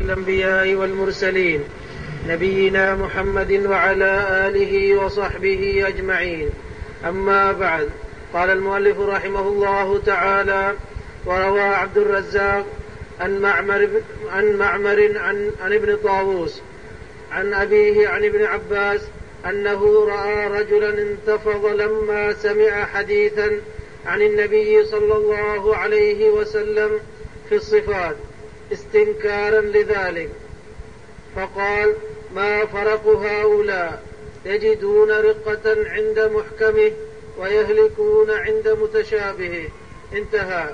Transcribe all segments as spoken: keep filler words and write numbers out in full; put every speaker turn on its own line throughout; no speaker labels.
الأنبياء والمرسلين نبينا محمد وعلى آله وصحبه أجمعين. أما بعد، قال المؤلف رحمه الله تعالى: وروى عبد الرزاق عن معمر عن, معمر عن, عن ابن طاووس عن أبيه عن ابن عباس أنه رأى رجلا انتفض لما سمع حديثا عن النبي صلى الله عليه وسلم في الصفات استنكارا لذلك، فقال: ما فرق هؤلاء؟ يجدون رقة عند محكمه ويهلكون عند متشابهه. انتهى.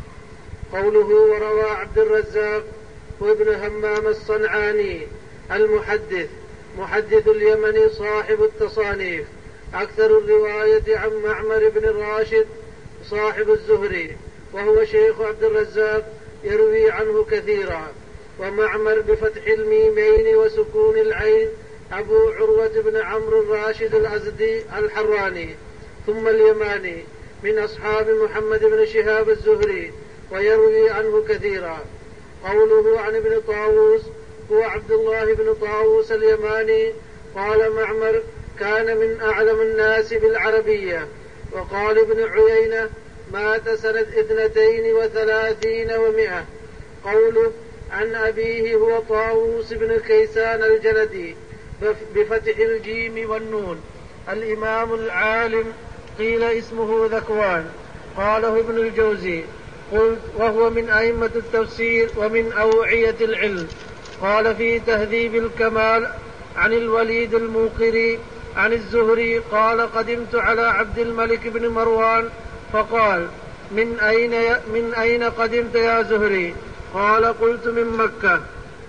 قوله وروى عبد الرزاق وابن همام الصنعاني المحدث محدث اليمن صاحب التصانيف، أكثر الرواية عن معمر بن الراشد صاحب الزهري، وهو شيخ عبد الرزاق يروي عنه كثيرا. ومعمر بفتح الميمين وسكون العين أبو عروة بن عمرو الراشد الأزدي الحراني ثم اليماني، من أصحاب محمد بن شهاب الزهري، ويروي عنه كثيرا. قوله عن ابن طاووس هو عبد الله بن طاووس اليماني. قال معمر: كان من أعلم الناس بالعربية. وقال ابن عيينة: مات سنة اثنتين وثلاثين ومئة. قوله عن أبيه هو طاووس بن كيسان الجلدي بفتح الجيم والنون، الإمام العالم، قيل اسمه ذكوان، قاله ابن الجوزي، قلت وهو من أئمة التفسير ومن أوعية العلم. قال في تهذيب الكمال عن الوليد الموقري عن الزهري قال: قدمت على عبد الملك بن مروان فقال: من أين, من أين قدمت يا زهري؟ قال: قلت من مكة.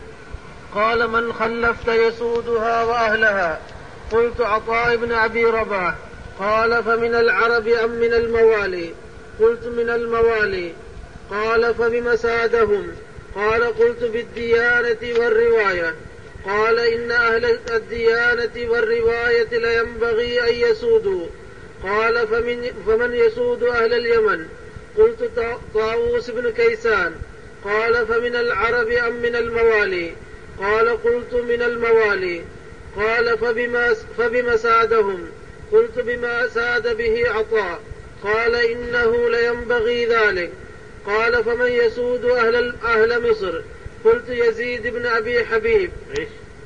قال: من خلفت يسودها وأهلها؟ قلت: عطاء بن أبي رباح. قال: فمن العرب أم من الموالي؟ قلت: من الموالي. قال: فبم سادهم؟ قال: قلت: بالديانة والرواية. قال: إن أهل الديانة والرواية لينبغي أن يسودوا. قال: فمن, فمن يسود أهل اليمن؟ قلت: طاووس بن كيسان. قال: فمن العرب أم من الموالي؟ قال: قلت: من الموالي. قال: فبما, فبما سادهم؟ قلت: بما ساد به عطاء. قال: إنه لينبغي ذلك. قال: فمن يسود أهل, أهل مصر؟ قلت: يزيد بن أبي حبيب.
إيش؟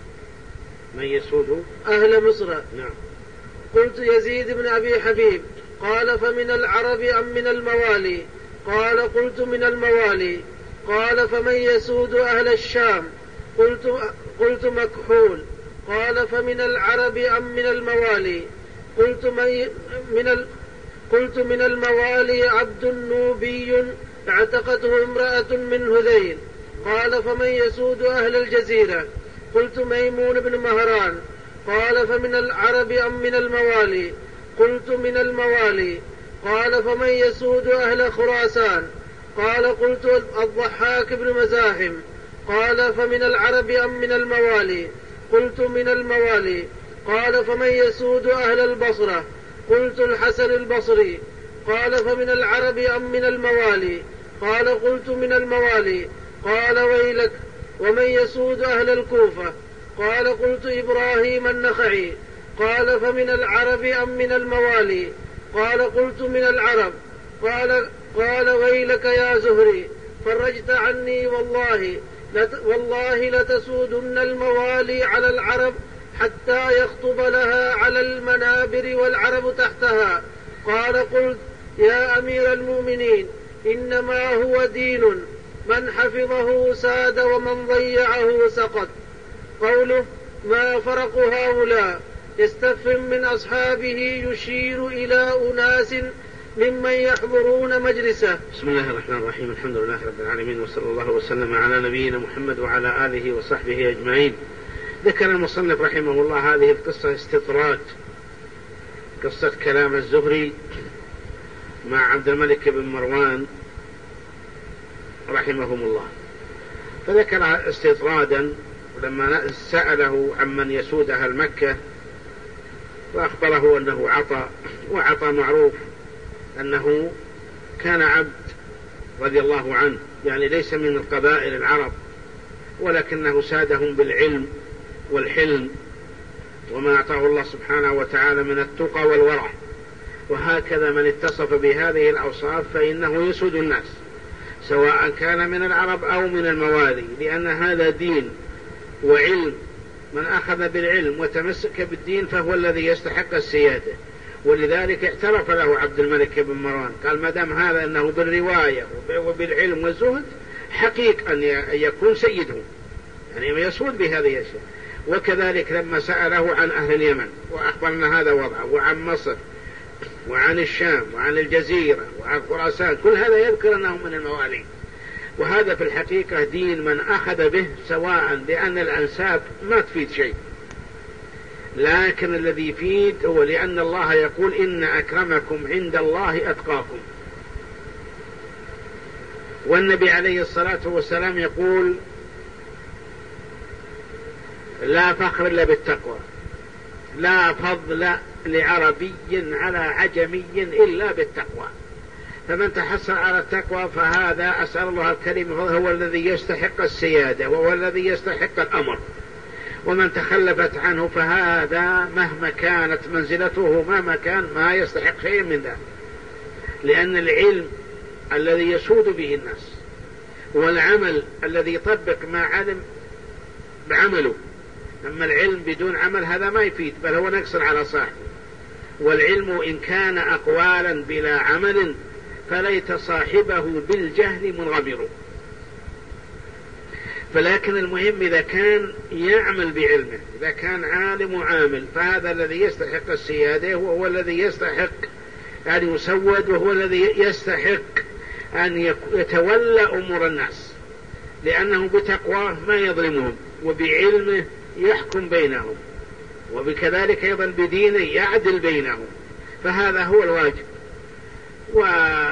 من يسود
أهل مصر؟
نعم.
قلت: يزيد بن أبي حبيب. قال: فمن العرب أم من الموالي؟ قال: قلت: من الموالي. قال: فمن يسود أهل الشام؟ قلت, قلت: مكحول. قال: فمن العرب أم من الموالي؟ قلت: من, من, ال... قلت: من الموالي عبد نوبي اعتقته امرأة من هذيل. قال: فمن يسود أهل الجزيرة؟ قلت: ميمون بن مهران. قال: فمن العرب أم من الموالي؟ قلت: من الموالي. قال: فمن يسود أهل خراسان؟ قال: قلت: الضحاك بن مزاحم. قال: فمن العرب أم من الموالي؟ قلت: من الموالي. قال: فمن يسود أهل البصرة؟ قلت: الحسن البصري. قال: فمن العرب أم من الموالي؟ قال: قلت: من الموالي. قال: ويلك، ومن يسود أهل الكوفة؟ قال: قلت: إبراهيم النخعي. قال: فمن العرب أم من الموالي؟ قال: قلت: من العرب. قال, قال: ويلك يا زهري، فرجت عني، والله لت والله لتسودن الموالي على العرب حتى يخطب لها على المنابر والعرب تحتها. قال: قلت: يا أمير المؤمنين، إنما هو دين، من حفظه ساد ومن ضيعه سقط. قوله ما فرق هؤلاء؟ يستفهم من أصحابه يشير إلى أناس ممن يحضرون مجلسه.
بسم الله الرحمن الرحيم، الحمد لله رب العالمين، وصلى الله وسلم على نبينا محمد وعلى آله وصحبه أجمعين. ذكر المصنف رحمه الله هذه القصة استطراد، قصة كلام الزهري مع عبد الملك بن مروان رحمهم الله، فذكر استطرادا لما سأله عمن يسود أهل مكة وأخبره أنه عطى، وعطى معروف أنه كان عبد رضي الله عنه، يعني ليس من القبائل العرب، ولكنه سادهم بالعلم والحلم وما أعطاه الله سبحانه وتعالى من التقى والورع. وهكذا من اتصف بهذه الأوصاف فإنه يسود الناس، سواء كان من العرب أو من الموالي، لأن هذا دين وعلم. من أخذ بالعلم وتمسك بالدين فهو الذي يستحق السيادة. ولذلك اعترف له عبد الملك بن مروان، قال ما دام هذا أنه بالرواية وبالعلم والزهد حقيق أن يكون سيدهم، يعني يسود بهذه الأشياء. وكذلك لما سأله عن أهل اليمن وأخبرنا هذا وضعه، وعن مصر وعن الشام وعن الجزيرة وعن خراسان، كل هذا يذكر أنه من الموالي. وهذا في الحقيقة دين من أخذ به، سواء لأن الأنساب ما تفيد شيء، لكن الذي يفيد هو لأن الله يقول إن أكرمكم عند الله أتقاكم. والنبي عليه الصلاة والسلام يقول لا فخر إلا بالتقوى، لا فضل لعربي على عجمي إلا بالتقوى. فمن تحصل على التقوى فهذا أسأل الله الكريم هو الذي يستحق السيادة وهو الذي يستحق الأمر. ومن تخلفت عنه فهذا مهما كانت منزلته مهما كان ما يستحق شيء من ذلك، لأن العلم الذي يسود به الناس والعمل الذي يطبق ما علم بعمله. أما العلم بدون عمل هذا ما يفيد، بل هو نقص على صاحبه. والعلم إن كان أقوالا بلا عمل فليت صاحبه بالجهل منغمر. فلكن المهم إذا كان يعمل بعلمه، إذا كان عالم وعامل، فهذا الذي يستحق السيادة وهو الذي يستحق أن يسود، وهو الذي يستحق أن يتولى أمور الناس، لأنه بتقواه ما يظلمهم، وبعلمه يحكم بينهم، وبكذلك أيضا بدينه يعدل بينهم. فهذا هو الواجب. و...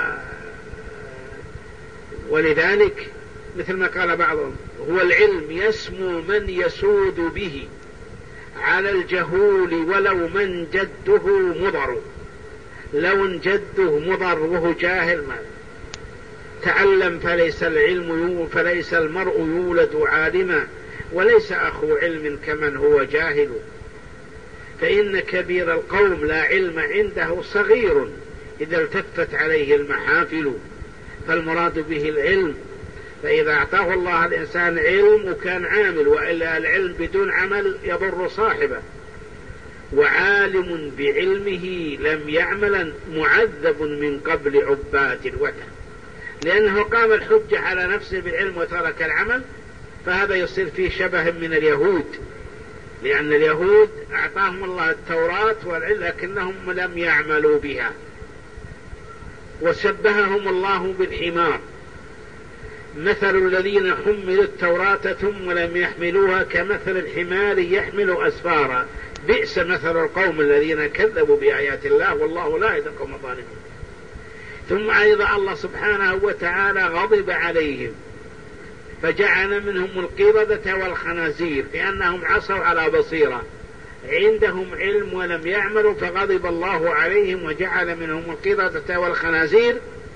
ولذلك مثل ما قال بعضهم هو العلم يسمو من يسود به على الجهول ولو من جده مضر. لو جده مضر وهو جاهل ما تعلم، فليس العلم فليس المرء يولد عالما وليس أخو علم كمن هو جاهل. فإن كبير القوم لا علم عنده صغير إذا التفت عليه المحافل. فالمراد به العلم. فإذا أعطاه الله الإنسان علم وكان عامل، وإلا العلم بدون عمل يضر صاحبه. وعالم بعلمه لم يعمل معذب من قبل عباد الوثن، لأنه قام الحجة على نفسه بالعلم وترك العمل. فهذا يصير فيه شبه من اليهود، لأن اليهود أعطاهم الله التوراة والعلم لكنهم لم يعملوا بها، وشبههم الله بالحمار. مثل الذين حملوا التوراة ثم لم يحملوها كمثل الحمار يحمل أسفارا، بئس مثل القوم الذين كذبوا بآيات الله والله لا يهدي القوم الظالمين. ثم أيضا الله سبحانه وتعالى غضب عليهم فجعل منهم القردة والخنازير لأنهم عصوا على بصيرة، عندهم علم ولم يعملوا، فغضب الله عليهم وجعل منهم القردة والخنازير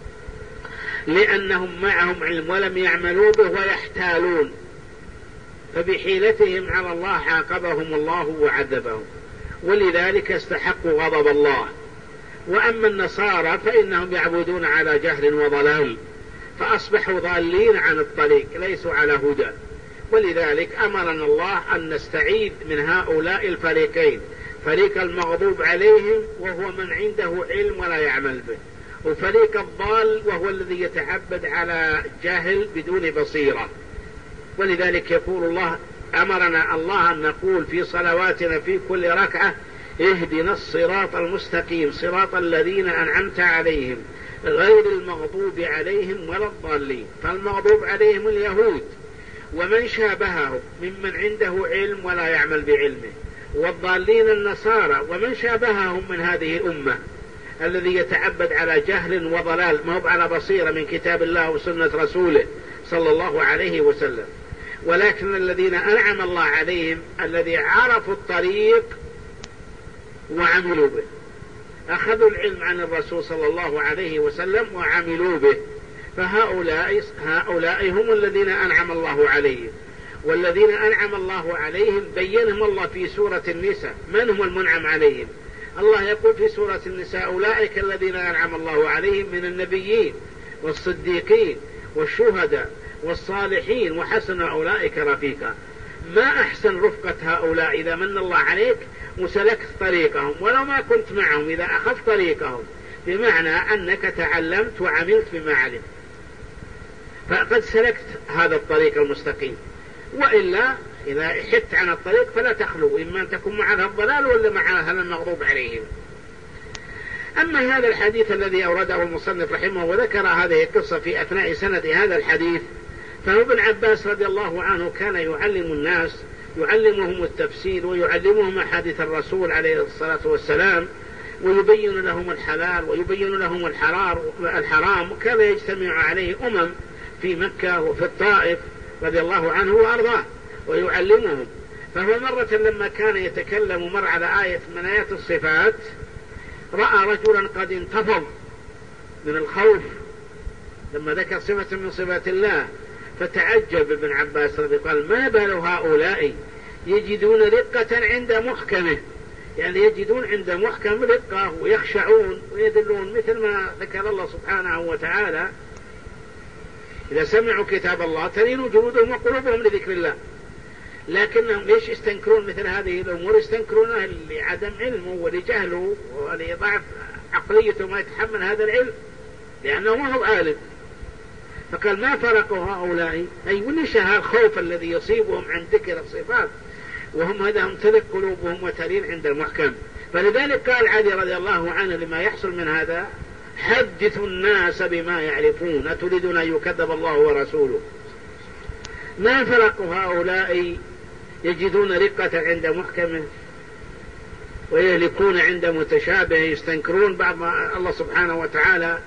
لأنهم معهم علم ولم يعملوا به ويحتالون، فبحيلتهم على الله عاقبهم الله وعذبهم، ولذلك استحقوا غضب الله. وأما النصارى فإنهم يعبدون على جهل وضلال، فأصبحوا ضالين عن الطريق، ليسوا على هدى. ولذلك أمرنا الله أن نستعيد من هؤلاء الفريقين، فريق المغضوب عليهم وهو من عنده علم ولا يعمل به، وفريق الضال وهو الذي يتعبد على جاهل بدون بصيرة. ولذلك يقول الله أمرنا الله أن نقول في صلواتنا في كل ركعة اهدنا الصراط المستقيم صراط الذين أنعمت عليهم غير المغضوب عليهم ولا الضالين. فالمغضوب عليهم اليهود ومن شابههم ممن عنده علم ولا يعمل بعلمه، والضالين النصارى ومن شابههم من هذه الأمة الذي يتعبد على جهل وضلال، ما هو على بصيرة من كتاب الله وسنة رسوله صلى الله عليه وسلم. ولكن الذين أنعم الله عليهم الذي عرفوا الطريق وعملوا به، أخذوا العلم عن الرسول صلى الله عليه وسلم وعملوا به، فهؤلاء هؤلاء هم الذين أنعم الله عليهم. والذين أنعم الله عليهم بينهم الله في سورة النساء من هم المنعم عليهم. الله يقول في سورة النساء أولئك الذين أنعم الله عليهم من النبيين والصديقين والشهداء والصالحين وحسن أولئك رفيقا. ما أحسن رفقة هؤلاء إذا من الله عليك وسلكت طريقهم، ولو ما كنت معهم إذا أخذت طريقهم، بمعنى أنك تعلمت وعملت بما علمت فقد سلكت هذا الطريق المستقيم. وإلا إذا حدت عن الطريق فلا تخلو، إما أن تكون مع الضلال ولا مع أهل المغضوب عليهم. أما هذا الحديث الذي أورده المصنف رحمه وذكر هذه القصة في أثناء سند هذا الحديث، فهو ابن عباس رضي الله عنه كان يعلم الناس، يعلمهم التفسير ويعلمهم أحاديث الرسول عليه الصلاة والسلام، ويبين لهم الحلال ويبين لهم الحرام. وكان يجتمع عليه أمم في مكة وفي الطائف رضي الله عنه وأرضاه ويعلمهم. فهو مرة لما كان يتكلم مر على آية من آيات الصفات رأى رجلا قد انتفض من الخوف لما ذكر صفة من صفات الله، فتعجب ابن عباس رضي الله عنه قال ما بال هؤلاء يجدون رقة عند محكمه، يعني يجدون عند محكم رقة ويخشعون ويدلون، مثل ما ذكر الله سبحانه وتعالى إذا سمعوا كتاب الله تلين جلودهم وقلوبهم لذكر الله. لكنهم ليش يستنكرون مثل هذه الأمور؟ يستنكرونها لعدم علمه ولجهله ولضعف عقليته ما يتحمل هذا العلم، لأنه ما هو عالم. فقال ما فرقوا هؤلاء، أي ونشأ الخوف الذي يصيبهم عن ذكر الصفات وهم هذا امتلك قلوبهم وتلين عند المحكم. فلذلك قال علي رضي الله عنه لما يحصل من هذا حدثوا الناس بما يعرفون أتريدون أن يكذب الله ورسوله. ما فرقوا هؤلاء يجدون رقة عند محكمه ويهلكون عند متشابه، يستنكرون بعض ما الله سبحانه وتعالى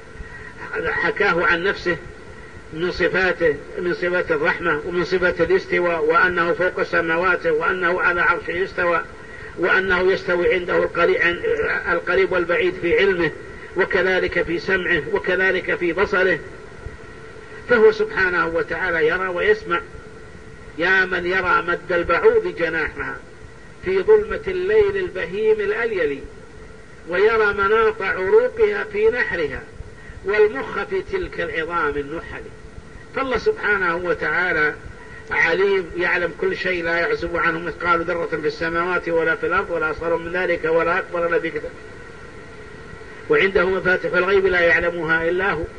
حكاه عن نفسه من صفاته، من صفات الرحمة ومن صفات الاستواء، وأنه فوق السماوات وأنه على عرشه يستوى، وأنه يستوي عنده القريب والبعيد في علمه، وكذلك في سمعه، وكذلك في بصره. فهو سبحانه وتعالى يرى ويسمع. يا من يرى مد البعوض جناحها في ظلمة الليل البهيم الأليل، ويرى مناط عروقها في نحرها والمخ في تلك العظام النحل. فالله سبحانه وتعالى عليم يعلم كل شيء، لا يعزب عنه مثقال ذرة في السماوات ولا في الأرض ولا أصغر من ذلك ولا أكبر إلا في كتاب، وعنده مفاتح الغيب لا يعلمها إلا هو،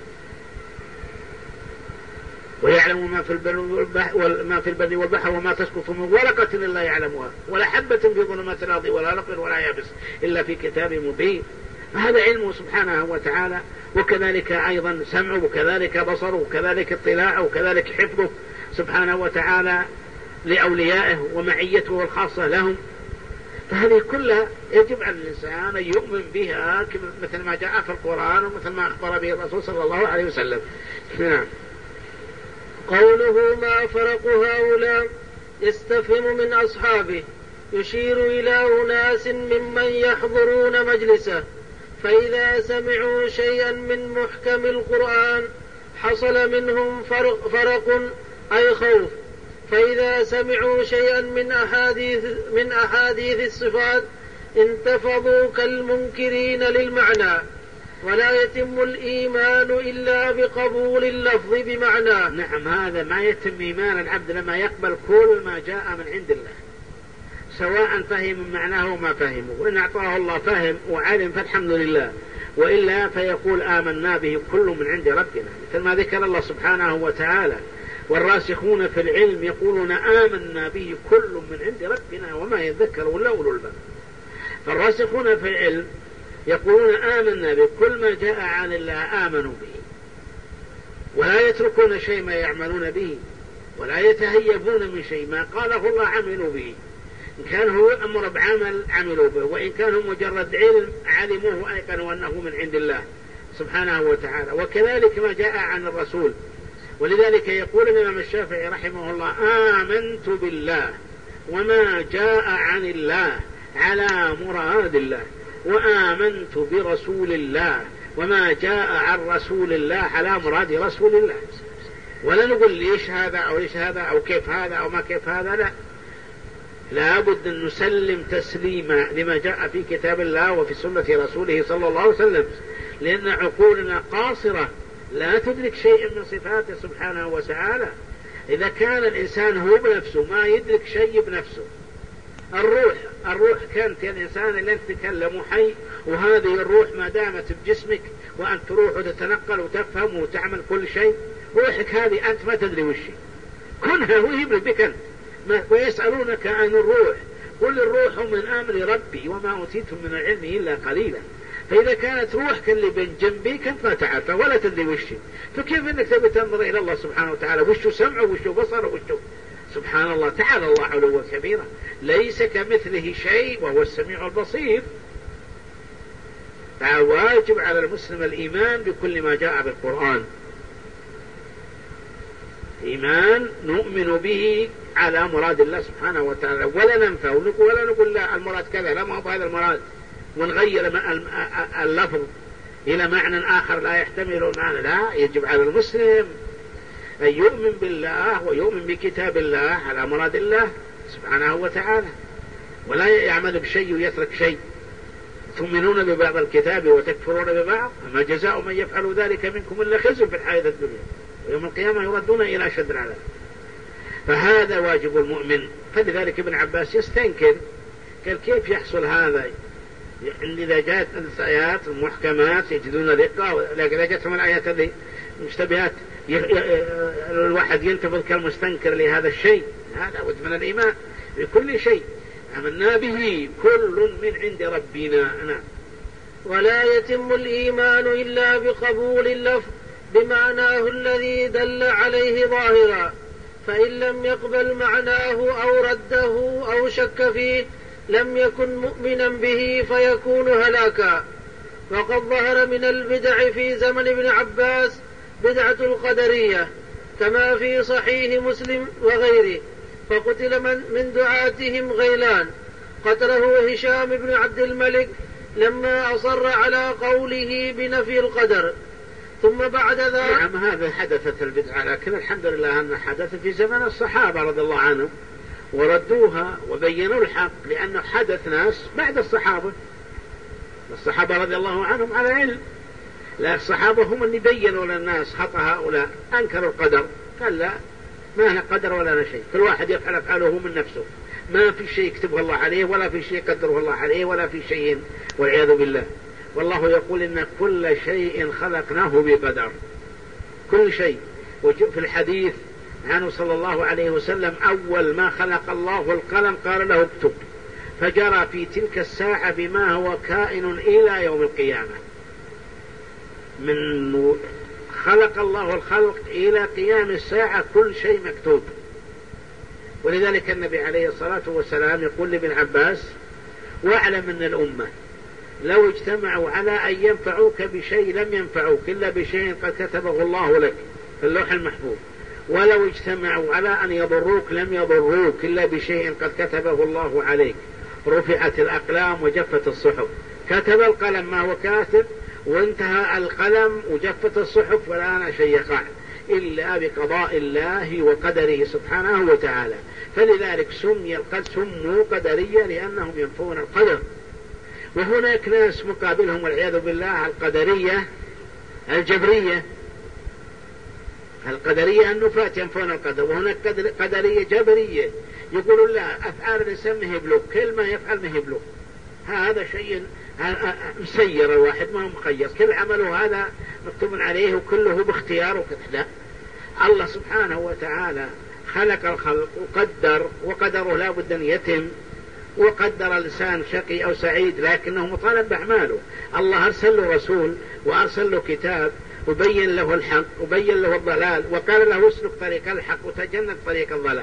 ويعلم ما في البر والبحر, ما في البر والبحر وما تسقط من ورقة إلا يعلمها ولا حبة في ظلمات الأرض ولا رطب ولا يابس إلا في كتاب مبين. هذا علمه سبحانه وتعالى. وكذلك أيضا سمعه، وكذلك بصره، وكذلك اطلاعه، وكذلك حفظه سبحانه وتعالى لأوليائه ومعيته الخاصة لهم. فهذه كلها يجب على الإنسان أن يؤمن بها مثل ما جاء في القرآن ومثل ما أخبر به الرسول صلى الله عليه وسلم. نعم.
قوله ما فرق هؤلاء يستفهم من أصحابه، يشير إلى أناس ممن يحضرون مجلسه، فإذا سمعوا شيئا من محكم القرآن حصل منهم فرق, فرق أي خوف، فإذا سمعوا شيئا من أحاديث, من أحاديث الصفات انتفضوا كالمنكرين للمعنى. ولا يتم الإيمان إلا بقبول اللفظ بمعناه.
نعم، هذا ما يتم إيمان العبد لما يقبل كل ما جاء من عند الله، سواء فهم معناه وما فهمه. وإن أعطاه الله فهم وعلم فالحمد لله، وإلا فيقول آمنا به كل من عند ربنا، مثل ما ذكر الله سبحانه وتعالى والراسخون في العلم يقولون آمنا به كل من عند ربنا وما يذكر إلا أولو الألباب. فالراسخون في العلم يقولون آمنا بكل ما جاء عن الله آمنوا به، ولا يتركون شيء ما يعملون به، ولا يتهيبون من شيء ما قاله الله عملوا به. إن كان هو أمر بعمل عملوا به، وإن كان مجرد علم علموه وأيقنوا أنه من عند الله سبحانه وتعالى. وكذلك ما جاء عن الرسول. ولذلك يقول الإمام الشافعي رحمه الله آمنت بالله وما جاء عن الله على مراد الله، وآمنت برسول الله وما جاء عن رسول الله على مراد رسول الله. ولا نقول ليش هذا أو ليش هذا أو كيف هذا أو ما كيف هذا، لا، لابد أن نسلم تسليما لما جاء في كتاب الله وفي سنة رسوله صلى الله عليه وسلم، لأن عقولنا قاصرة لا تدرك شيء من صفاته سبحانه وتعالى. إذا كان الإنسان هو بنفسه ما يدرك شيء بنفسه، الروح الروح كانت الإنسان اللي تتكلم حي، وهذه الروح ما دامت بجسمك وأنت تروح وتتنقل وتفهم وتعمل كل شيء، روحك هذه أنت ما تدري وش كنها، هو يبرد بك أنت. ويسألونك عن الروح قل الروح من أمر ربي وما أوتيتم من العلم إلا قليلا. فإذا كانت روحك اللي بين جنبيك أنت ما تعرفها ولا تدري وش، فكيف أنك تبي تنظر إلى الله سبحانه وتعالى وش سمعه وش بصره وش؟ سبحان الله، تعالى الله علوا كبيرا، ليس كمثله شيء وهو السميع البصير. فواجب على المسلم الإيمان بكل ما جاء بالقرآن، إيمان نؤمن به على مراد الله سبحانه وتعالى، ولا ننفى ولا نقول لا المراد كذا، لا ما هو هذا المراد، ونغير اللفظ إلى معنى آخر لا يحتمل المعنى. لا، يجب على المسلم أن يؤمن بالله ويؤمن بكتاب الله على مراد الله سبحانه وتعالى، ولا يعمل بشيء ويترك شيء. تؤمنون ببعض الكتاب وتكفرون ببعض، فما جزاء من يفعل ذلك منكم إلا خزي في الحياة الدنيا ويوم القيامة يردون إلى أشد العذاب. فهذا واجب المؤمن. فلذلك ابن عباس يستنكر، قال كيف يحصل هذا؟ إذا جاءت الآيات المحكمات يجدون دقة، لكن إذا جاءتهم الآيات هذه المشتبهات الواحد ينتفض كالمستنكر لهذا الشيء. هذا ود من الإيمان بكل شيء آمنا به كل من عند ربنا. نعم.
ولا يتم الإيمان إلا بقبول اللفظ بمعناه الذي دل عليه ظاهرا، فإن لم يقبل معناه أو رده أو شك فيه لم يكن مؤمنا به فيكون هلاكا. وقد ظهر من البدع في زمن ابن عباس بدعة القدرية كما في صحيح مسلم وغيره، فقتل من, من دعاتهم غيلان، قتله هشام بن عبد الملك لما أصر على قوله بنفي القدر. ثم بعد ذلك
نعم هذا حدثت البدعة، لكن الحمد لله أن حدث في زمن الصحابة رضي الله عنهم وردوها وبينوا الحق، لأنه حدث ناس بعد الصحابة، الصحابة رضي الله عنهم على علم، لا الصحابة هم اللي بينوا للناس خطأ هؤلاء، أنكروا القدر، قال لا ما هنا قدر ولا شيء، كل واحد يفعل أفعاله من نفسه، ما في شيء يكتبه الله عليه ولا في شيء يقدره الله عليه ولا في شيء، والعياذ بالله. والله يقول إن كل شيء خلقناه بقدر، كل شيء. وفي الحديث عنه صلى الله عليه وسلم أول ما خلق الله القلم قال له اكتب، فجرى في تلك الساعة بما هو كائن إلى يوم القيامة، من خلق الله الخلق إلى قيام الساعة كل شيء مكتوب. ولذلك النبي عليه الصلاة والسلام يقول لابن عباس واعلم من الأمة لو اجتمعوا على أن ينفعوك بشيء لم ينفعوك إلا بشيء قد كتبه الله لك في اللوح المحفوظ، ولو اجتمعوا على أن يضروك لم يضروك إلا بشيء قد كتبه الله عليك. رفعت الأقلام وجفت الصحف، كتب القلم ما هو كاتب وانتهى القلم وجفت الصحف ولا شيء يقع إلا بقضاء الله وقدره سبحانه وتعالى. فلذلك سمي القدر سموا قدرية لأنهم ينفون القدر. وهناك ناس مقابلهم والعياذ بالله القدرية الجبرية، القدرية النفاة ينفون القدر، وهناك قدرية جبرية يقولون لا أفعال الإنسان مهبلوك، كل ما يفعل مهبلوك، هذا شيء مسير الواحد ما هو مخير، كل عمله هذا مكتوب عليه وكله باختياره. لا، الله سبحانه وتعالى خلق الخلق وقدر، وقدره لا بد أن يتم، وقدر الإنسان شقي أو سعيد لكنه مطالب بأعماله. الله أرسل له رسول وأرسل له كتاب وبين له الحق وبين له الضلال وقال له اسلك طريق الحق وتجنب طريق الضلال.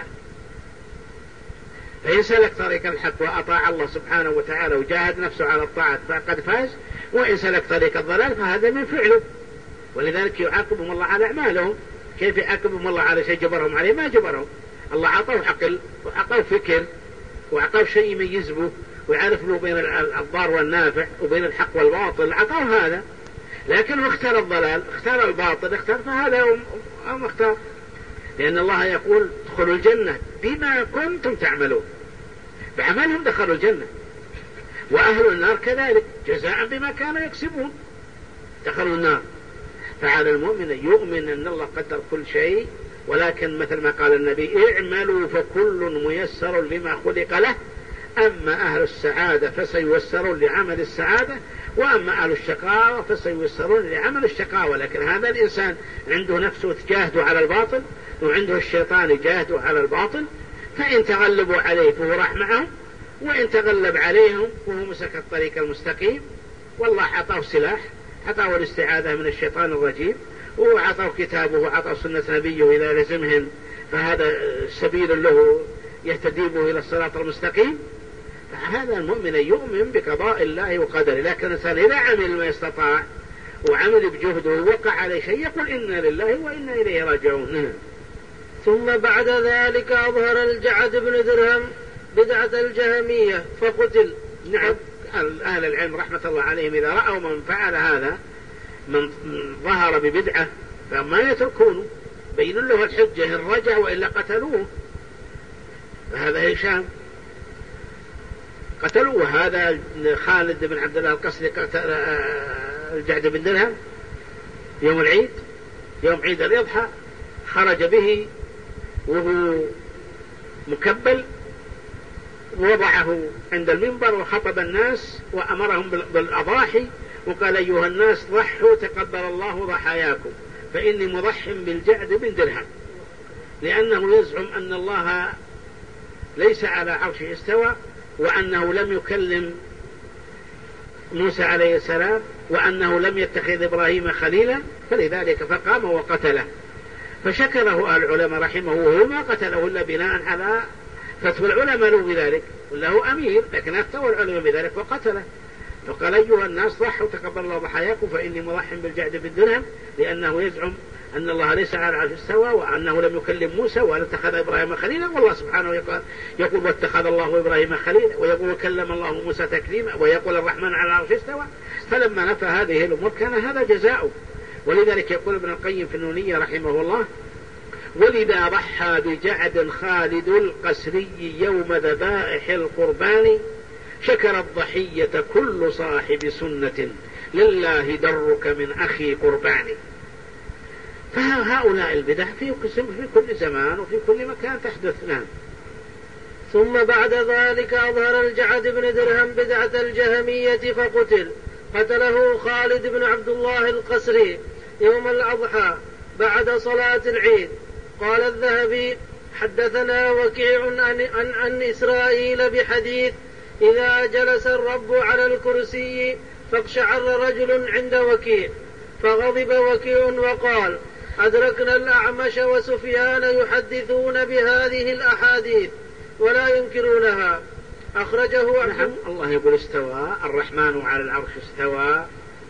فإن سلك طريق الحق وأطاع الله سبحانه وتعالى وجاهد نفسه على الطاعة فقد فاز، وإن سلك طريق الضلال فهذا من فعله. ولذلك يعاقبهم الله على أعمالهم. كيف يعاقبهم الله على شيء جبرهم عليه؟ ما جبرهم، الله عطاه عقل وعطاه فكر وعطاه شيء يميز به ويعرف له بين الضار والنافع وبين الحق والباطل، عطاه هذا. لكن اختار الضلال، اختار الباطل، اختار فهذا هم اختار لأن الله يقول ادخلوا الجنة بما كنتم تعملون، بعملهم دخلوا الجنة، وأهل النار كذلك جزاء بما كانوا يكسبون دخلوا النار. فعلى المؤمن أن يؤمن أن الله قدر كل شيء، ولكن مثل ما قال النبي اعملوا فكل ميسر لما خلق له، أما أهل السعادة فسييسرون لعمل السعادة، وأما أهل الشقاوة فسييسرون لعمل الشقاوة. لكن هذا الإنسان عنده نفسه تجاهده على الباطل، وعنده الشيطان يجاهده على الباطل، فإن تغلبوا عليه فهو راح معهم، وإن تغلب عليهم فهو مسك الطريق المستقيم. والله عطاه سلاح، عطاه الاستعاذة من الشيطان الرجيم، وعطاه كتابه وعطاه سنة نبيه إذا لزمهن فهذا سبيل له يهتدي به إلى الصراط المستقيم. فهذا المؤمن يؤمن بقضاء الله وقدره. لكن الإنسان إذا عمل ما يستطاع وعمل بجهده ووقع عليه شيء يقول إنا لله وإنا إليه راجعون.
ثم بعد ذلك أظهر الجعد بن درهم بدعة الجهمية فقتل.
نعم، أهل العلم رحمة الله عليهم إذا رأوا من فعل هذا من ظهر ببدعة فما يتركونه، بين له الحجة إن رجع وإلا قتلوه. فهذا هشام قتلوه. هذا خالد بن عبد الله القسري قتل الجعد بن درهم يوم العيد، يوم عيد الأضحى، خرج به وهو مكبل، ووضعه عند المنبر وخطب الناس وأمرهم بالأضاحي، وقال أيها الناس ضحوا تقبل الله ضحاياكم، فإني مضح بالجعد بن درهم، لأنه يزعم أن الله ليس على عرشه استوى، وأنه لم يكلم موسى عليه السلام، وأنه لم يتخذ إبراهيم خليلا، فلذلك فقام وقتله. فشكره أهل العلماء رحمه، وهو ما قتله إلا بناء على فتوى العلماء له بذلك، وله أمير، لكن أفتوى العلماء بذلك وقتله. فقال أيها الناس ضحوا تقبل الله ضحاياكم، فإني مضح بالجعد بن درهم، لأنه يزعم أن الله ليس على العرش استوى، وأنه لم يكلم موسى ولا اتخذ إبراهيم خليلا، والله سبحانه يقول, يقول واتخذ الله إبراهيم خليلا، ويقول وكلم الله موسى تكليما، ويقول الرحمن على العرش استوى. فلما نفى هذه الأمور كان هذا جزاؤه. ولذلك يقول ابن القيم في النونية رحمه الله: ولذا ضحى بجعد خالد القسري يوم ذبائح القربان، شكر الضحية كل صاحب سنة، لله درك من أخي قرباني. فهؤلاء البدع في كل زمان وفي كل مكان تحدث. نعم.
ثم بعد ذلك أظهر الجعد بن درهم بدعة الجهمية فقتل. قتله خالد بن عبد الله القسري يوم الأضحى بعد صلاة العيد. قال الذهبي: حدثنا وكيع عن, عن, عن إسرائيل بحديث: إذا جلس الرب على الكرسي فاقشعر رجل عند وكيع، فغضب وكيع وقال: أدركنا الأعمش وسفيان يحدثون بهذه الأحاديث ولا ينكرونها. أخرجه.
نعم. الله يقول استوى الرحمن على العرش استوى،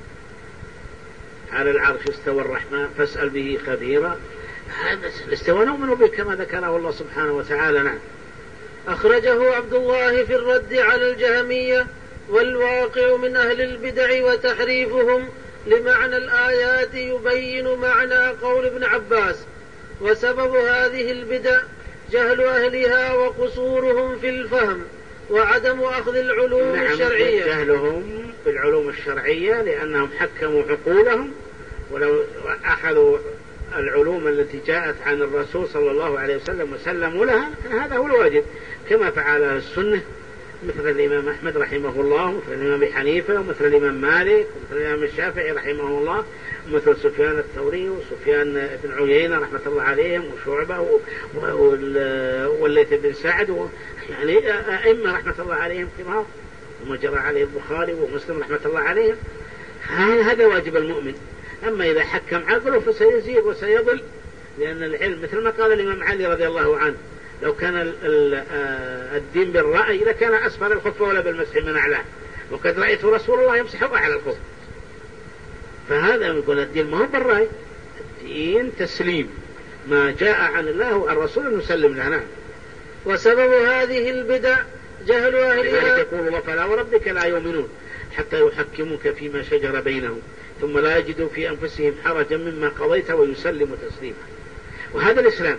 على العرش استوى الرحمن فاسأل به خبيرا. هذا الاستوى نؤمن به كما ذكره الله سبحانه وتعالى. نعم.
أخرجه عبد الله في الرد على الجهمية. والواقع من أهل البدع وتحريفهم لمعنى الآيات يبين معنى قول ابن عباس. وسبب هذه البدع جهل أهلها وقصورهم في الفهم وعدم أخذ العلوم
نعم.
الشرعية.
جهلهم في العلوم الشرعية لأنهم حكموا عقولهم، ولو أخذوا العلوم التي جاءت عن الرسول صلى الله عليه وسلم وسلموا لها هذا هو الواجب، كما فعل السنة مثل الإمام أحمد رحمه الله، ومثل الإمام حنيفة، ومثل الإمام مالك، ومثل الإمام الشافعي رحمه الله، ومثل سفيان الثوري وسفيان بن عيينة رحمة الله عليهم، وشعبة والليث بن سعد، يعني أئمة رحمة الله عليهم كبار، وما جرى عليه البخاري ومسلم رحمة الله عليهم. هذا واجب المؤمن. أما إذا حكم عقله فسيزيغ وسيضل، لأن العلم مثل ما قال الإمام علي رضي الله عنه: لو كان الدين بالرأي لكان أسفل الخف ولا بالمسح من أعلاه، وقد رأيت رسول الله يمسح أعلى الخف. فهذا يقول الدين ما هو بالرأي، الدين تسليم ما جاء عن الله وعن الرسول نسلم له.
وسبب هذه البدع جهل أهلها.
يقول الله: فلا وربك لا يؤمنون حتى يحكموك فيما شجر بينهم ثم لا يجدوا في أنفسهم حرجا مما قضيت ويسلموا تسليما. وهذا الإسلام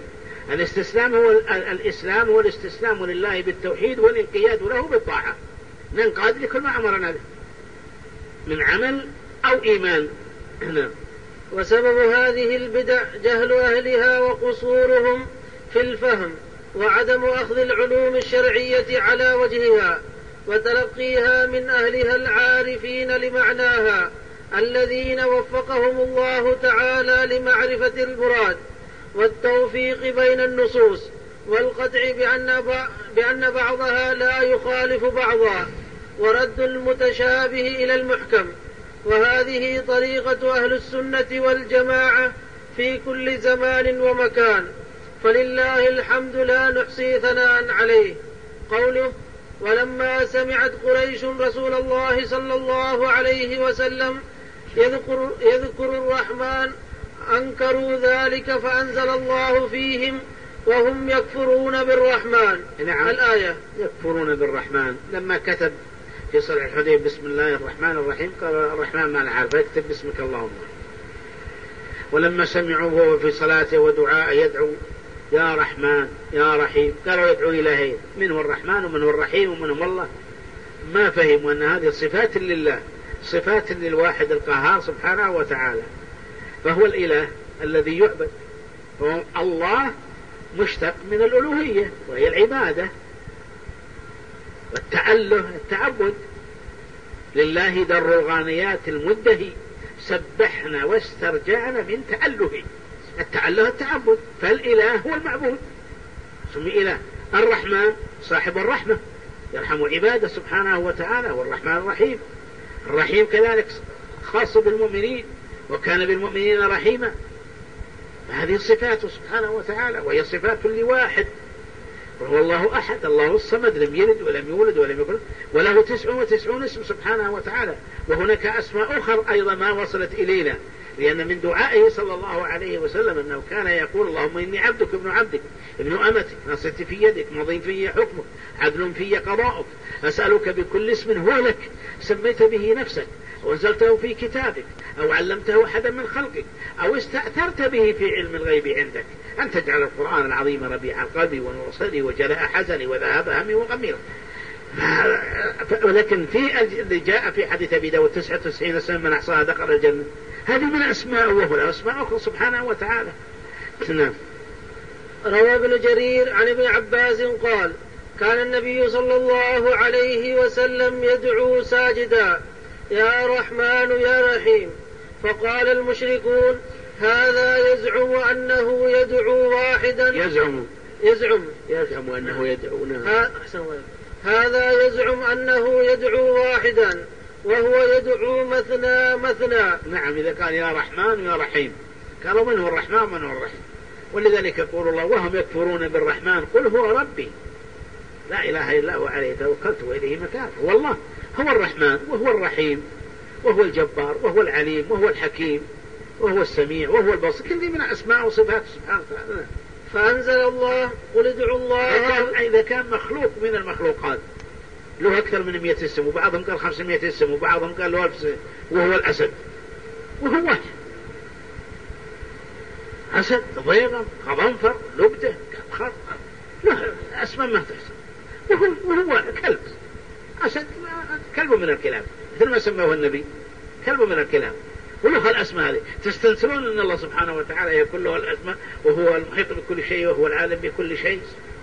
الاستسلام هو الإسلام هو الاستسلام لله بالتوحيد والانقياد له بالطاعة، ننقاد لكل ما أمرنا به من عمل أو إيمان.
وسبب هذه البدع جهل أهلها وقصورهم في الفهم وعدم أخذ العلوم الشرعية على وجهها وتلقيها من أهلها العارفين لمعناها الذين وفقهم الله تعالى لمعرفة المراد والتوفيق بين النصوص والقطع بأن, بأن بعضها لا يخالف بعضا ورد المتشابه إلى المحكم. وهذه طريقة أهل السنة والجماعة في كل زمان ومكان، فلله الحمد لا نحصي ثناء عليه. قوله: ولما سمعت قريش رسول الله صلى الله عليه وسلم يذكر, يذكر الرحمن أنكروا ذلك فأنزل الله فيهم وهم يكفرون بالرحمن.
نعم.
الآية
يكفرون بالرحمن. لما كتب في صلح الحديبية بسم الله الرحمن الرحيم قال الرحمن ما نعرف اكتب باسمك اللهم. ولما سمعوا وهو في صلاته ودعاء يدعو يا رحمن يا رحيم قالوا يدعو إلهين، من هو الرحمن ومن هو الرحيم ومن هو الله؟ ما فهموا أن هذه صفات لله، صفات للواحد القهار سبحانه وتعالى، فهو الإله الذي يعبد. الله مشتق من الألوهية وهي العبادة، والتأله التعبد. لله در الغانيات المدهي سبحنا واسترجعنا من تأله. التأله التعبد، فالإله هو المعبود سمي إله. الرحمن صاحب الرحمة يرحم عباده سبحانه وتعالى، والرحمن الرحيم. الرحيم كذلك خاص بالمؤمنين وكان بالمؤمنين رحيما. هذه صفاته سبحانه وتعالى، وهي صفات لواحد وهو الله أحد الله الصمد لم يلد ولم يولد ولم يكن وله تسع وتسعون اسم سبحانه وتعالى. وهناك أسماء أخرى أيضا ما وصلت إلينا، لأن من دعائه صلى الله عليه وسلم أنه كان يقول اللهم إني عبدك ابن عبدك ابن أمتك ناصيتي في يدك ماضي في حكمك عدل في قضاؤك أسألك بكل اسم هو لك سميت به نفسك أو أنزلته في كتابك أو علمته أحدا من خلقك أو استأثرت به في علم الغيب عندك أن تجعل القرآن العظيم ربيع قلبي ونور صدري وجلاء حزني وذهاب همي وغمي. ولكن في اللي جاء في حديث أبي داود تسعة وتسعين اسما من أحصاها دخل الجنة، هذه من أسماء وهو أسماء أخرى سبحانه وتعالى. نعم.
روى ابن جرير عن ابن عباس قال: كان النبي صلى الله عليه وسلم يدعو ساجدا يا رحمن يا رحيم، فقال المشركون هذا يزعم أنه يدعو واحدا
يزعم
يزعم
يزعم أنه يدعو
هذا يزعم أنه يدعو واحدا وهو يدعو مثنى مثنى.
نعم. إذا قال يا رحمن يا رحيم قالوا من هو الرحمن من هو الرحيم. ولذلك يقول الله وهم يكفرون بالرحمن قل هو ربي لا إله إلا هو عليه توكلت وإليه متاب. هو الله هو الرحمن وهو الرحيم وهو الجبار وهو العليم وهو الحكيم وهو السميع وهو البصير، كل دي من أسماء وصفات سبحانه وتعالى.
فأنزل الله قل ادعوا الله.
إذا كان مخلوق من المخلوقات له أكثر من مئة اسم وبعضهم قال خمسمائة اسم وبعضهم قال له ألف اسم وهو الأسد وهو واحد، أسد ضيغم غضنفر لبده كبخر له أسماء ما تحصل، وهو, وهو كلب أسد كلب من الكلاب مثل ما سماه النبي كلب من الكلاب وله الأسماء هذه. تستنسلون أن الله سبحانه وتعالى يكون له الأسماء وهو المحيط بكل شيء وهو العالم بكل شيء،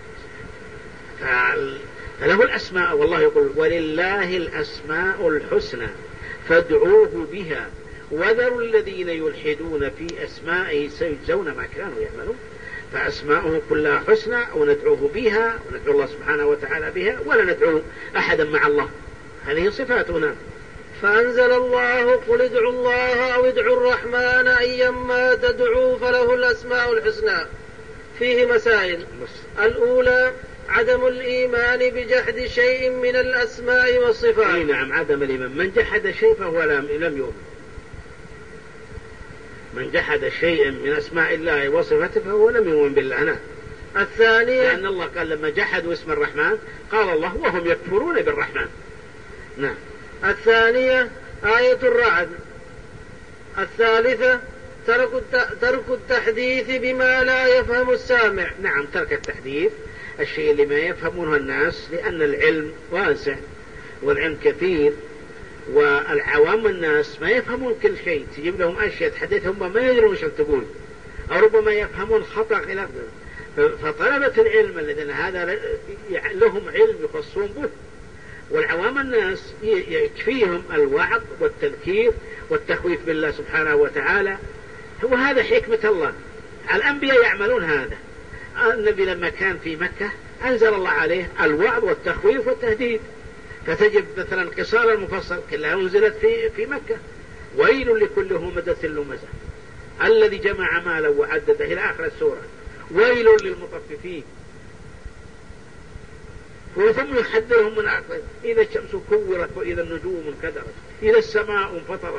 فله الأسماء. والله يقول ولله الأسماء الحسنى فادعوه بها وذروا الذين يلحدون في أسمائه سيجزون ما كانوا يعملون. فأسماؤه كلها حسنى وندعوه بها وندعو الله سبحانه وتعالى بها ولا ندعو أحدا مع الله، هذه صفاتنا.
فأنزل الله قل ادعوا الله أو ادعوا الرحمن أيما تدعوا فله الأسماء الحسنى. فيه مسائل. الأولى عدم الإيمان بجحد شيء من الأسماء والصفات.
نعم عدم الإيمان، من جحد شيء فهو لم يؤمن. من جحد شيء من أسماء الله وصفاته فهو لم يؤمن بالله. نعم.
الثانية
لأن الله قال لما جحدوا اسم الرحمن قال الله وهم يكفرون بالرحمن. نعم.
الثانية آية الرعد. الثالثة ترك التحديث بما لا يفهم السامع.
نعم، ترك التحديث الشيء اللي ما يفهمونه الناس، لأن العلم واسع والعلم كثير، والعوام الناس ما يفهمون كل شيء، تجيب لهم أشياء تحدثهم ما يدرون وش تقول، أو ربما يفهمون خطأ خلاف. فطلبة العلم الذين هذا لهم علم يخصون به، والعوام الناس يكفيهم الوعظ والتذكير والتخويف بالله سبحانه وتعالى. وهذا حكمة الله، الأنبياء يعملون هذا. النبي لما كان في مكة أنزل الله عليه الوعظ والتخويف والتهديد، فتجد مثلا قصار المفصل كلها أنزلت في في مكة. ويل لكل همزة لمزة الذي جمع مالا وعدده إلى آخر السورة. ويل للمطففين. وثم يحذرهم من عقل إذا الشمس كورت وإذا النجوم انكدرت إذا السماء انفطرت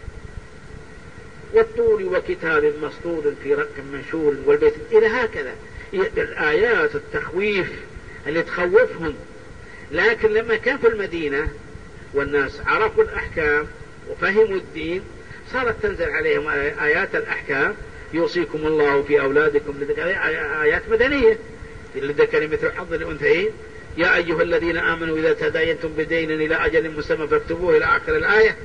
والطول وكتاب مسطور في رق منشور والبيت إلى هكذا الآيات التخويف اللي تخوفهم. لكن لما كان في المدينة والناس عرفوا الأحكام وفهموا الدين صارت تنزل عليهم آيات الأحكام. يوصيكم الله في أولادكم، آيات مدنية للذكر مثل حظ الأنثيين. يا أيها الذين آمنوا إذا تداينتم بدين إلى أجل مسمى فاكتبوه إلى آخر الآية.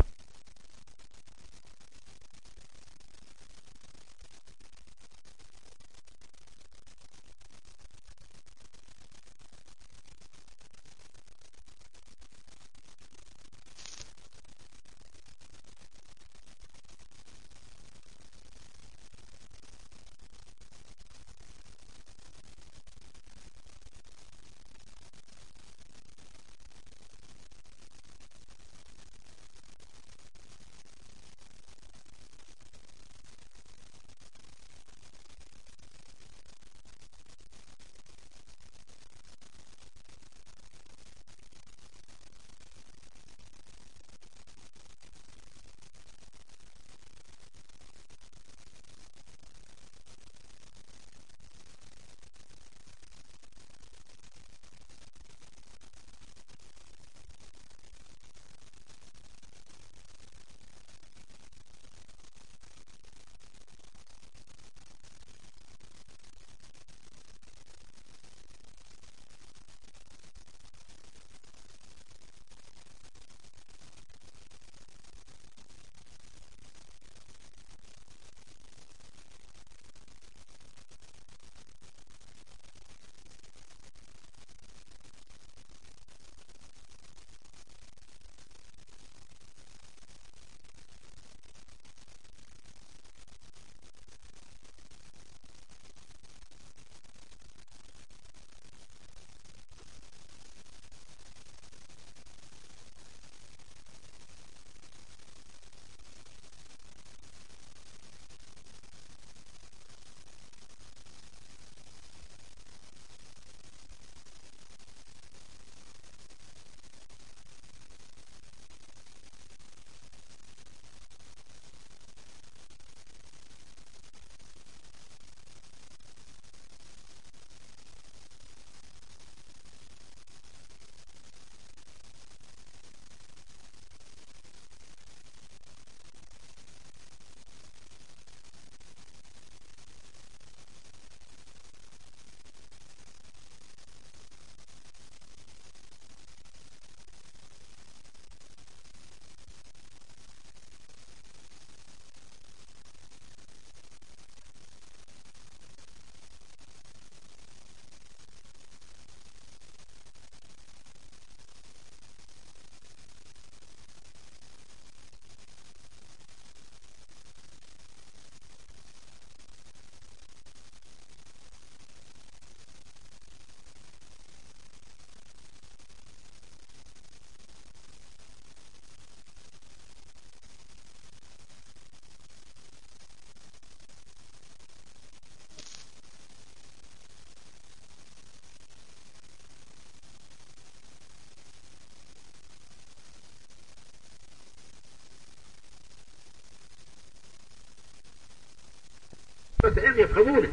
العلم يفهمونه،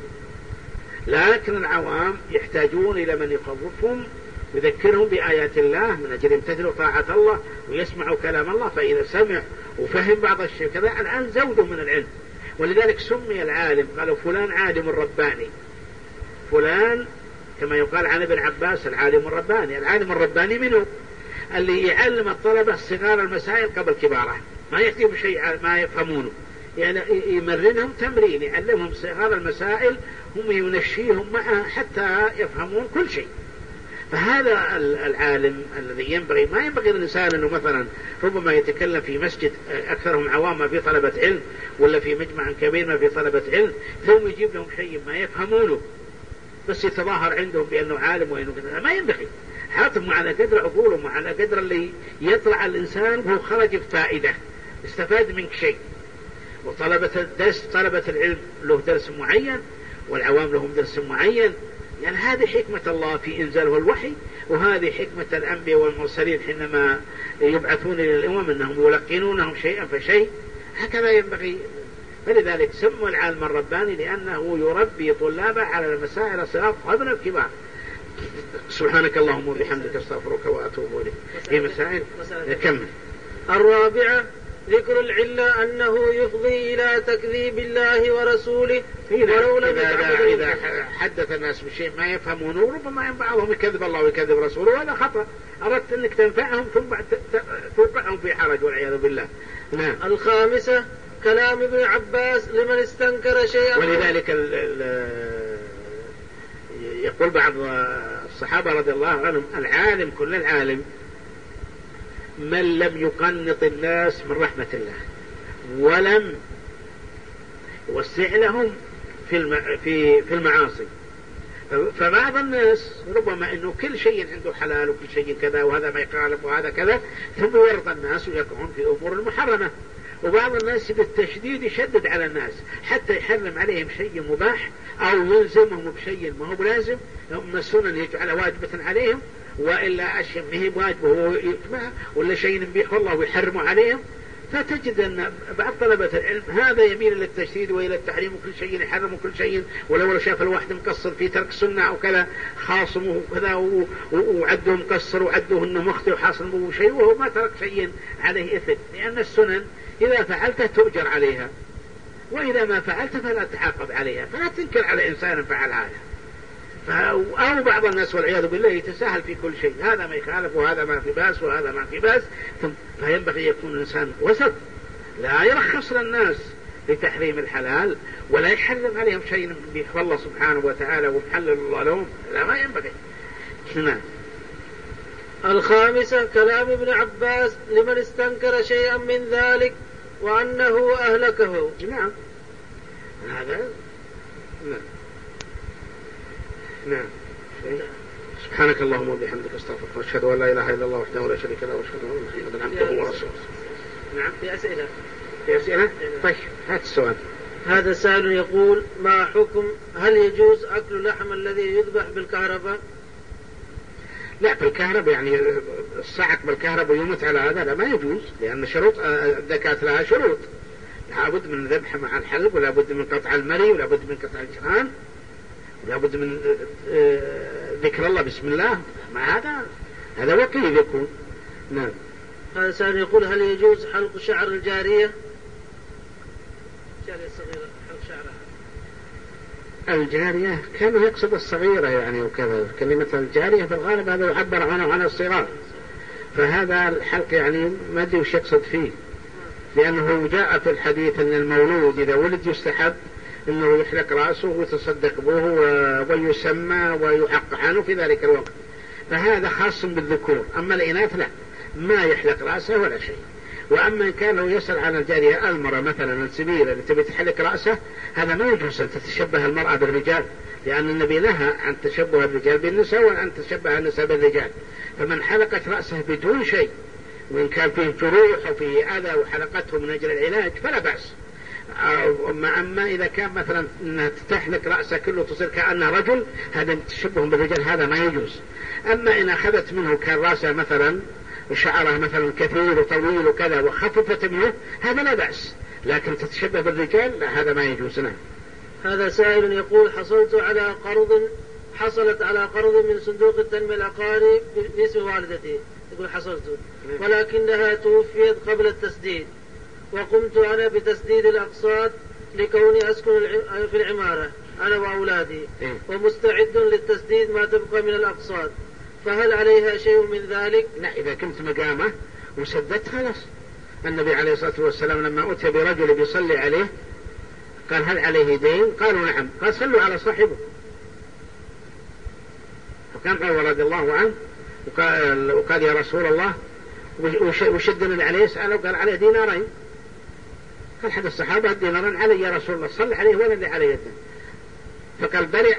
لكن العوام يحتاجون إلى من يخوفهم ويذكرهم بآيات الله من أجل يمتثلوا طاعة الله ويسمعوا كلام الله. فإذا سمع وفهم بعض الشيء كذا الآن زودوا من العلم، ولذلك سمي العالم، قالوا فلان عالم رباني، فلان كما يقال عن ابن عباس العالم الرباني. العالم الرباني منه اللي يعلم الطلبة صغار المسائل قبل كبارها، ما يكتب شيء ما يفهمونه، يعني يمرنهم تمرين، يعلمهم صغار المسائل، هم ينشيهم معه حتى يفهمون كل شيء. فهذا العالم الذي ينبغي، ما ينبغي الإنسان أنه مثلا ربما يتكلم في مسجد أكثرهم عوام ما في طلبة علم، ولا في مجمع كبير ما في طلبة علم، ثم يجيب لهم شيء ما يفهمونه بس يتظاهر عندهم بأنه عالم وإنه كذا. ما ينبغي. حاطم على قدر عقولهم وعلى قدر اللي يطلع الإنسان وهو خرج بفائدة استفاد منك شيء. وطلبة الدرس، طلبة العلم له درس معين والعوام لهم درس معين، يعني هذه حكمة الله في إنزاله الوحي، وهذه حكمة الأنبياء والمرسلين حينما يبعثون إلى الأمم أنهم يلقنونهم شيئا فشيء، هكذا ينبغي. فلذلك سموا العالم الرباني لأنه يربي طلابه على المسائل الصغار قبل الكبار. سبحانك اللهم وبحمدك استغفرك وأتوب إليك. في مسائل نكمل.
الرابعة ذكر العلة أنه يفضي إلى تكذيب الله ورسوله ولو لم
يتعبدوا. إذا حدث الناس بشيء ما يفهمونه ربما بعضهم يكذب الله ويكذب رسوله، وهذا خطأ. أردت أنك تنفعهم ثم توقعهم في حرج والعياذ بالله. نعم.
الخامسة كلام ابن عباس لمن استنكر شيئا.
ولذلك ال ال يقول بعض الصحابة رضي الله عنهم العالم كل العالم من لم يقنط الناس من رحمة الله ولم يوسع لهم في في في المعاصي. فبعض الناس ربما انه كل شيء عنده حلال وكل شيء كذا وهذا ما يخالف وهذا كذا، ثم يورط الناس ويقعون في امور المحرمه. وبعض الناس بالتشديد يشدد على الناس حتى يحرم عليهم شيء مباح او يلزمهم بشيء ما هو بلازم، هم السنن يجعل واجبة عليهم، وإلا أشياء ما هي واجبة هو يتبعها، ولا شيء يبيح الله ويحرمه عليهم. فتجد أن بعض طلبة العلم هذا يميل إلى التشديد وإلى التحريم وكل شيء يحرم وكل شيء، ولو شاف الواحد مقصر في ترك سنة أو كذا خاصمه كذا وعده مقصر وعده أنه مخطئ وحاصل به شيء وهو ما ترك شيء عليه إثم، لأن السنن إذا فعلته تؤجر عليها، وإذا ما فعلت فلا تعاقب عليها. فلا تنكر على إنسان فعل هذا. أو بعض الناس والعياذ بالله يتساهل في كل شيء، هذا ما يخالف وهذا ما في باس وهذا ما في باس. فينبغي يكون الإنسان وسط، لا يرخص للناس لتحريم الحلال ولا يحرم عليهم شيء بيحفظ الله سبحانه وتعالى ومحلل الله لهم، لا ما ينبغي. نعم.
الخامسة كلام ابن عباس لمن استنكر شيئا من ذلك وأنه أهلكه.
نعم. هذا نعم. نعم. سبحانك اللهم وبحمدك استغفرك واشهد ان لا اله الا الله وحده لا شريك له واشهد ان محمدا عبده ورسوله.
نعم. في اسئله.
في اسئله؟ طيب هات السؤال.
هذا سائل يقول ما حكم هل يجوز اكل لحم الذي يذبح بالكهرباء؟
لا بالكهرباء يعني الصعق بالكهرباء يموت على هذا، لا ما يجوز، لان شروط الذكاة لها شروط، لابد من ذبح مع الحلب، ولا بد من قطع المري، ولا بد من قطع الجران، ولا بد من ذكر الله بسم الله، مع هذا هذا وقيل يكون. نعم.
هذا سائل يقول هل يجوز حلق شعر الجارية؟ الجارية الصغيرة حلق شعرها.
الجارية كان يقصد الصغيرة يعني وكذا، كلمة الجارية في الغالب هذا يعبر عنه عن الصغار، فهذا الحلق يعني ما أدري وش يقصد فيه، لأنه جاء في الحديث أن المولود إذا ولد يستحب انه يحلق رأسه ويتصدق به ويسمى ويحق عنه في ذلك الوقت، فهذا خاص بالذكور. اما الاناث لا، ما يحلق رأسه ولا شيء. واما ان كان لو يسأل عن الجارية المرأة مثلا السبيلة اللي تبي تحلق رأسه، هذا ما يجوز ان تتشبه المرأة بالرجال، لان النبي نهى عن تشبه الرجال بالنساء وان تشبه النساء بالرجال. فمن حلقت رأسه بدون شيء وان كان فيه جروح وفيه اذى وحلقته من اجل العلاج فلا بأس. أما إذا كان مثلا تحلق رأسه كله تصير كأنه رجل، هذا تشبه بالرجال، هذا ما يجوز. أما إن أخذت منه كان رأسه مثلا شعره مثلا كثير وطويل وكذا وخففت منه، هذا لا بأس، لكن تتشبه بالرجال لا، هذا ما يجوز. نعم.
هذا سائل يقول حصلت على قرض حصلت على قرض من صندوق التنمية العقاري باسم والدتي، يقول حصلت ولكنها توفيت قبل التسديد، وقمت أنا بتسديد الأقساط لكوني أسكن في العمارة أنا وأولادي ومستعد للتسديد ما تبقى من الأقساط، فهل عليها شيء من ذلك؟
لا، إذا كنت مقامة وسددت خلاص. النبي عليه الصلاة والسلام لما أتي برجل بيصلي عليه قال هل عليه دين؟ قالوا نعم. قال صلوا على صاحبه. فكان عمر رضي الله عنه وقال, وقال يا رسول الله وشد من عليه سأله وقال عليه دينارين. قال حد الصحابة الدينارين علي يا رسول الله، صل عليه ولا اللي عليه الدين. فقال برع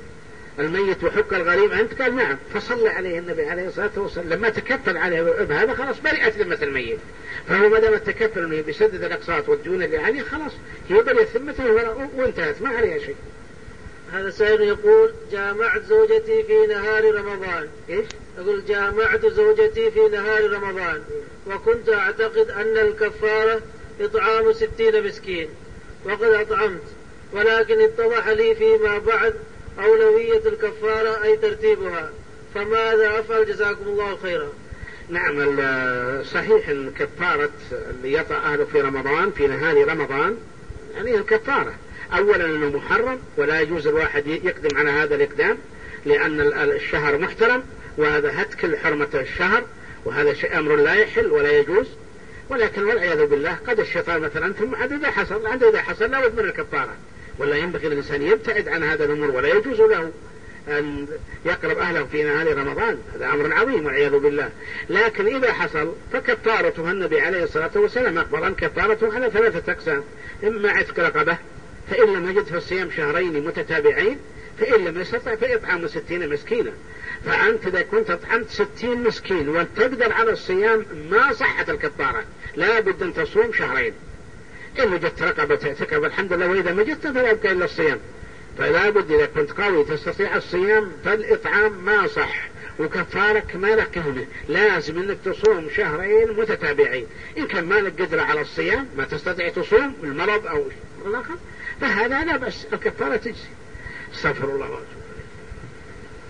الميت وحك الغريب أنت؟ قال نعم. فصلى عليه النبي عليه الصلاة والسلام لما تكفل عليه بهذا خلاص برئت ذمة الميت. فهو ما دام التكفل انه بيسدد الاقساط والديون اللي عليه خلاص هي برئت ذمته وانتهت ما عليها شيء.
هذا سائل يقول جامعت زوجتي في نهار رمضان.
ايش؟
يقول جامعت زوجتي في نهار رمضان وكنت اعتقد ان الكفارة اطعام ستين مسكين وقد اطعمت، ولكن اتضح لي فيما بعد أولوية الكفارة أي ترتيبها، فماذا أفعل جزاكم الله خيرا؟
نعم، صحيح أن كفارة اللي يطأ أهله في رمضان في نهار رمضان يعني الكفارة أولا أنه محرم ولا يجوز الواحد يقدم على هذا الإقدام لأن الشهر محترم وهذا هتك حرمة الشهر وهذا شيء أمر لا يحل ولا يجوز. ولكن والعياذ بالله قد الشيطان مثلا ثم عند إذا حصل عند إذا حصل لا بد من الكفارة، ولا ينبغي الإنسان يبتعد عن هذا الأمور ولا يجوز له أن يقرب أهله في نهار رمضان، هذا أمر عظيم والعياذ بالله. لكن إذا حصل فكفارته النبي عليه الصلاة والسلام أخبر أن كفارته على ثلاثة أقسام: إما عتق رقبة، فإن لم يجد فالصيام شهرين متتابعين، فإن لم يستطع فإطعام ستين مسكينا. فأنت إذا كنت أطعمت ستين مسكين وتقدر على الصيام ما صحت الكفارة، لا بد أن تصوم شهرين. إن وجدت رقبة تعتقب الحمد لله، وإذا ما جدت فلا يبقى إلا الصيام. فلا بد إذا كنت قوي تستطيع الصيام فالإطعام ما صح وكفارك ما لك قيمة، لازم إنك تصوم شهرين متتابعين. إن كان ما لك قدرة على الصيام ما تستطيع تصوم المرض أو الآخر فهذا لا بأس، الكفارة تجزي. استغفر الله.